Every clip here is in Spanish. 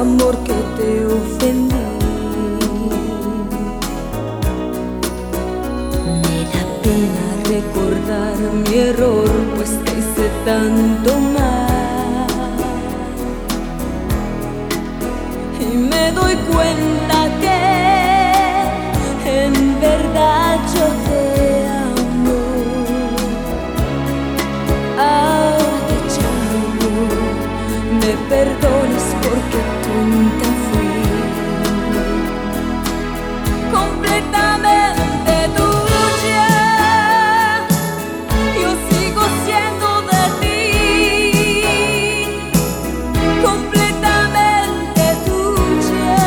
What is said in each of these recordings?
amor que te ofendí. Me da pena recordar mi error, pues te hice tanto mal. Y me doy cuenta que en verdad yo te amo. Ahora te llamo, me perdones porque tonta fui. Completamente tuya, yo sigo siendo de ti. Completamente tuya,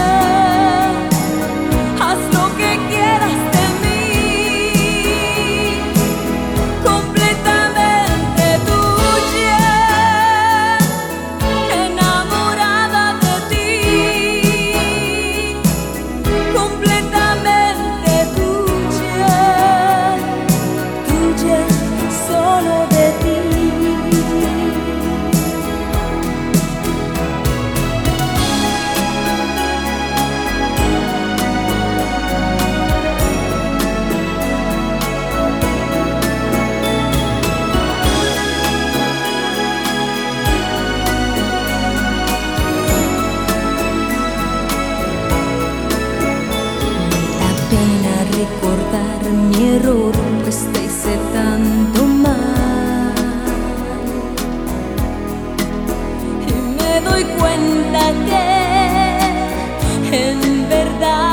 haz lo que quieras de mí. Completamente tuya, enamorada de ti. Completamente tuya, tuya, solo de ti. Me da pena recordar mi error, pues te hice tanto mal. Y me doy cuenta que en verdad